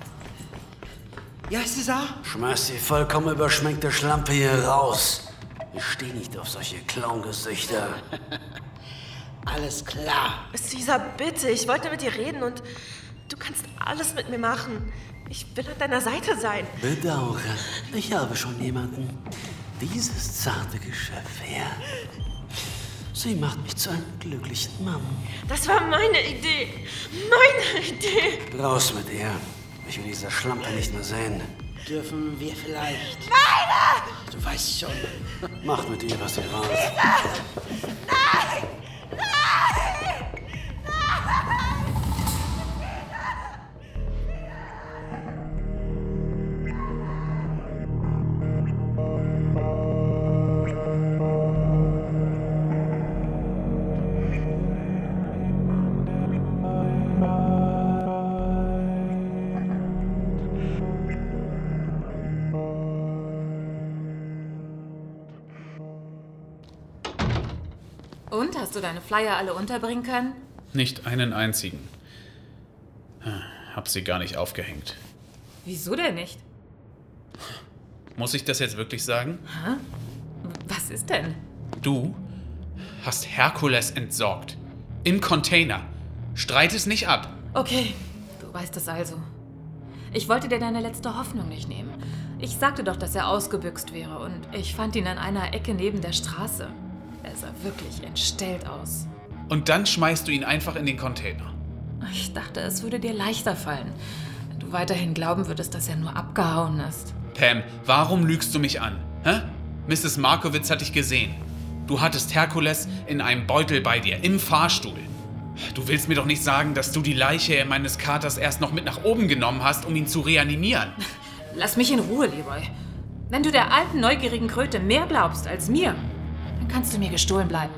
S1: Ja, Caesar?
S8: Schmeiß die vollkommen überschminkte Schlampe hier raus. Ich stehe nicht auf solche Clown-Gesichter.
S1: Alles klar.
S20: Caesar, bitte, ich wollte mit dir reden und du kannst alles mit mir machen. Ich will an deiner Seite sein.
S8: Bedauere, ich habe schon jemanden. Dieses zarte Geschöpf her. Sie macht mich zu einem glücklichen Mann.
S20: Das war meine Idee. Meine Idee.
S8: Raus mit ihr. Ich will diese Schlampe nicht mehr sehen.
S1: Dürfen wir vielleicht...
S20: Meine!
S1: Du weißt schon.
S8: Macht mit ihr, was ihr wollt.
S20: Nein! Nein!
S19: Und, hast du deine Flyer alle unterbringen können?
S3: Nicht einen einzigen. Hab sie gar nicht aufgehängt.
S19: Wieso denn nicht?
S3: Muss ich das jetzt wirklich sagen?
S19: Hä? Was ist denn?
S3: Du hast Herkules entsorgt. Im Container. Streit es nicht ab.
S19: Okay, du weißt es also. Ich wollte dir deine letzte Hoffnung nicht nehmen. Ich sagte doch, dass er ausgebüxt wäre und ich fand ihn an einer Ecke neben der Straße. Er sah wirklich entstellt aus.
S3: Und dann schmeißt du ihn einfach in den Container.
S19: Ich dachte, es würde dir leichter fallen, wenn du weiterhin glauben würdest, dass er nur abgehauen ist.
S3: Pam, warum lügst du mich an? Hä? Misses Markowitz hat dich gesehen. Du hattest Herkules in einem Beutel bei dir, im Fahrstuhl. Du willst mir doch nicht sagen, dass du die Leiche meines Katers erst noch mit nach oben genommen hast, um ihn zu reanimieren.
S19: Lass mich in Ruhe, Leroy. Wenn du der alten, neugierigen Kröte mehr glaubst als mir, dann kannst du mir gestohlen bleiben.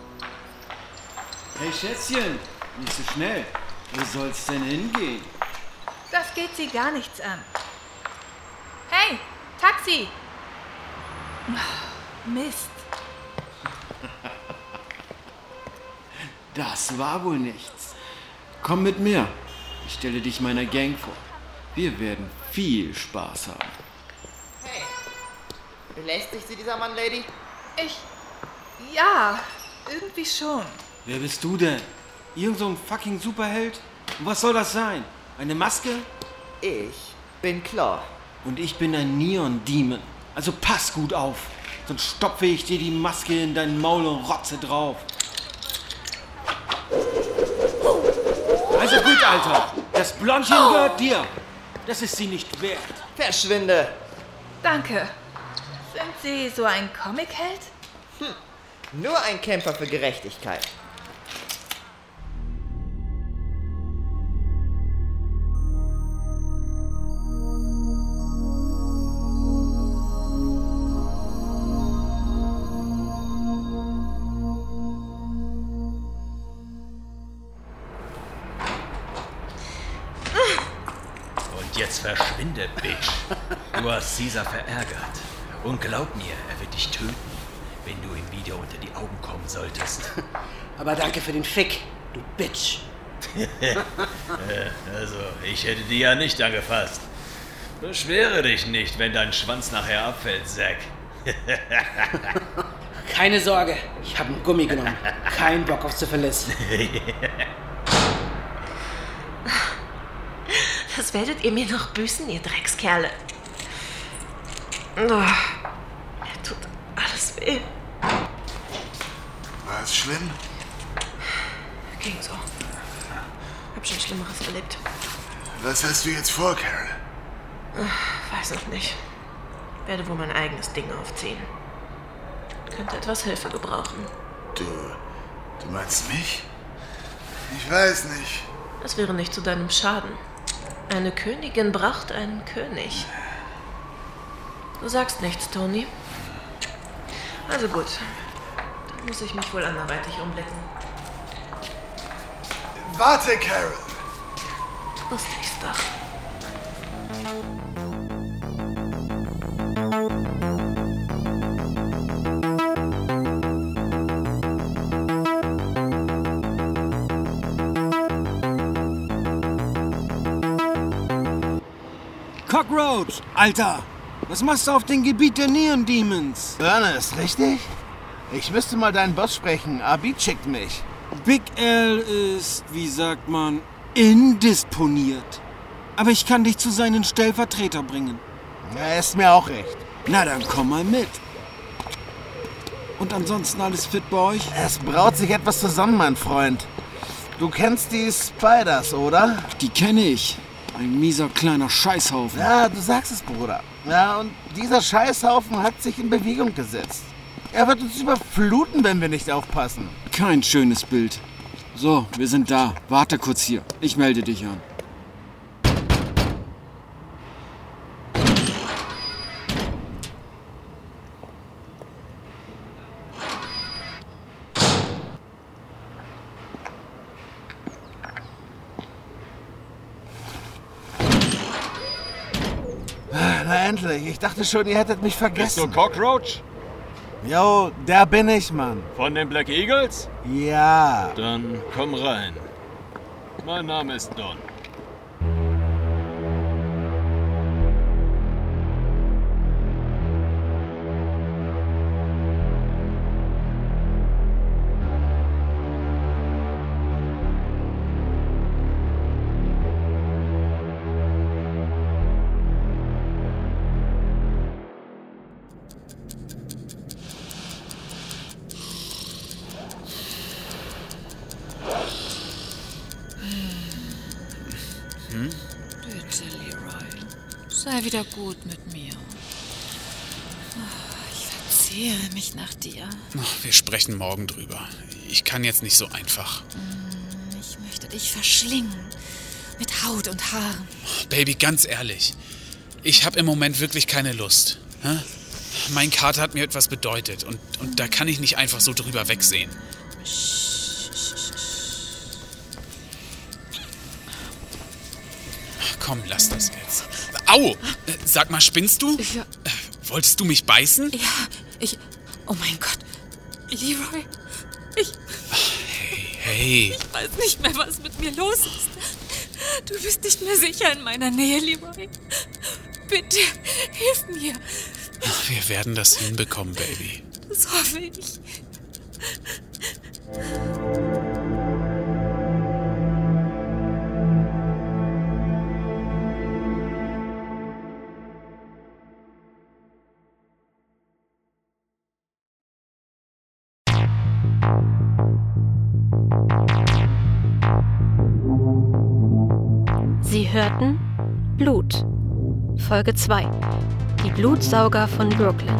S22: Hey Schätzchen, nicht so schnell. Wo soll's denn hingehen?
S18: Das geht sie gar nichts an. Hey, Taxi! Mist.
S13: Das war wohl nichts. Komm mit mir. Ich stelle dich meiner Gang vor. Wir werden viel Spaß haben.
S7: Hey, belästigt Sie dieser Mann, Lady?
S18: Ich... ja, irgendwie schon.
S13: Wer bist du denn? Irgend so ein fucking Superheld? Und was soll das sein? Eine Maske?
S7: Ich bin Claw.
S13: Und ich bin ein Neon-Demon. Also pass gut auf. Sonst stopfe ich dir die Maske in dein Maul und rotze drauf. Also gut, Alter. Das Blondchen gehört dir. Das ist sie nicht wert.
S7: Verschwinde.
S18: Danke. Sind Sie so ein Comic-Held?
S7: Hm. Nur ein Kämpfer für Gerechtigkeit.
S17: Jetzt verschwinde, Bitch. Du hast Caesar verärgert. Und glaub mir, er wird dich töten, wenn du ihm wieder unter die Augen kommen solltest.
S1: Aber danke für den Fick, du Bitch.
S17: Also, ich hätte die ja nicht angefasst. Beschwere dich nicht, wenn dein Schwanz nachher abfällt, Zack.
S1: Keine Sorge, ich habe einen Gummi genommen. Kein Bock auf Syphilis.
S20: Das werdet ihr mir noch büßen, ihr Dreckskerle. Oh, mir tut alles weh.
S10: War es schlimm?
S20: Ging so. Hab schon Schlimmeres erlebt.
S10: Was hast du jetzt vor, Carol?
S20: Ach, weiß noch nicht. Werde wohl mein eigenes Ding aufziehen. Könnte etwas Hilfe gebrauchen.
S10: Du... du meinst mich? Ich weiß nicht.
S20: Das wäre nicht zu deinem Schaden. Eine Königin braucht einen König. Du sagst nichts, Tony. Also gut. Dann muss ich mich wohl anderweitig umblicken.
S10: Warte, Carol!
S20: Wusste ich's doch.
S13: Cockroach, Alter! Was machst du auf dem Gebiet der Neon Demons?
S6: Ernest, richtig? Ich müsste mal deinen Boss sprechen. Abid schickt mich.
S13: Big Al ist, wie sagt man, indisponiert. Aber ich kann dich zu seinen Stellvertreter bringen.
S6: Er ist mir auch recht.
S13: Na, dann komm mal mit. Und ansonsten alles fit bei euch?
S6: Es braut sich etwas zusammen, mein Freund. Du kennst die Spiders, oder?
S13: Die kenne ich. Ein mieser kleiner Scheißhaufen.
S6: Ja, du sagst es, Bruder. Ja, und dieser Scheißhaufen hat sich in Bewegung gesetzt. Er wird uns überfluten, wenn wir nicht aufpassen.
S13: Kein schönes Bild. So, wir sind da. Warte kurz hier. Ich melde dich an.
S6: Na endlich. Ich dachte schon, ihr hättet mich vergessen.
S15: Bist du Cockroach?
S6: Jo, der bin ich, Mann.
S15: Von den Black Eagles?
S6: Ja.
S15: Dann komm rein. Mein Name ist Don.
S19: Bitte, Leroy. Sei wieder gut mit mir. Ich verzehre mich nach dir.
S3: Ach, wir sprechen morgen drüber. Ich kann jetzt nicht so einfach.
S19: Ich möchte dich verschlingen. Mit Haut und Haaren.
S3: Baby, ganz ehrlich. Ich habe im Moment wirklich keine Lust. Hä? Mein Kater hat mir etwas bedeutet. Und, und da kann ich nicht einfach so drüber wegsehen. komm, lass das jetzt. Au! Sag mal, spinnst du?
S19: Ja.
S3: Wolltest du mich beißen?
S19: Ja, ich... Oh mein Gott. Leroy, ich...
S3: Hey.
S19: Ich weiß nicht mehr, was mit mir los ist. Du bist nicht mehr sicher in meiner Nähe, Leroy. Bitte, hilf mir.
S3: Ach, wir werden das hinbekommen, Baby.
S19: Das hoffe ich.
S12: Sie hörten Blut, Folge zwei, die Blutsauger von Brooklyn.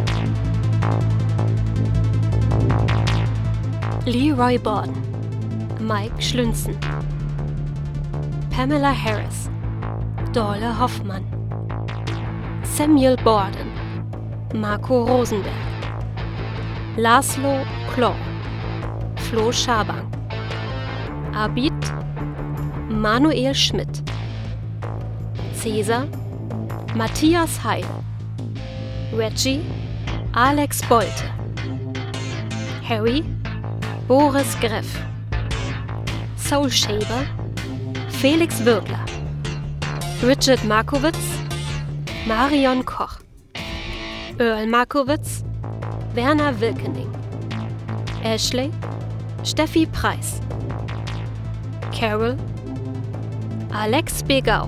S12: Leroy Borden, Mike Schlünzen, Pamela Harris, Dorle Hoffmann, Samuel Borden, Marco Rosenberg, Laszlo Klo, Flo Schabang, Abid Manuel Schmidt, Cäsar Matthias Heil, Reggie Alex Bolte, Harry Boris Greff, Soul Shaver Felix Würgler, Richard Markowitz Marion Koch, Earl Markowitz Werner Wilkening, Ashley Steffi Preis, Carol Alex Begau,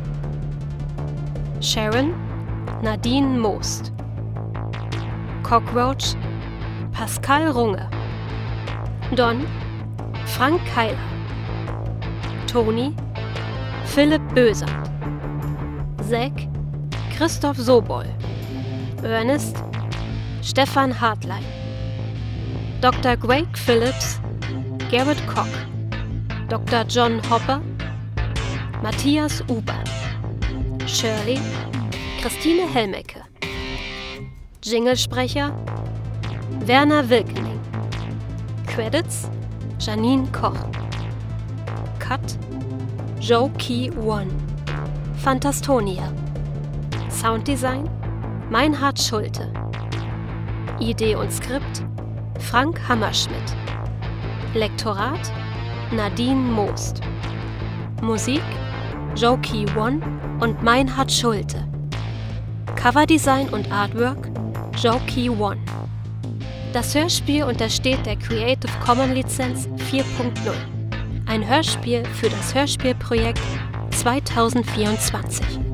S12: Sharon Nadine Most, Cockroach Pascal Runge, Don Frank Keiler, Toni Philipp Bösert, Zack Christoph Sobol, Ernest Stefan Hartlein, Doktor Greg Phillips Garrett Koch, Doktor John Hopper Matthias Uber, Shirley Christine Helmecke, Jinglesprecher Werner Wilkening, Credits Janine Koch, Cut Joe Key One, Fantastonia, Sounddesign Meinhard Schulte, Idee und Skript Frank Hammerschmidt, Lektorat Nadine Most, Musik Joe Key One und Meinhard Schulte, Coverdesign und Artwork Joe Key One. Das Hörspiel untersteht der Creative Commons Lizenz vier Punkt null. Ein Hörspiel für das Hörspielprojekt zweitausendvierundzwanzig.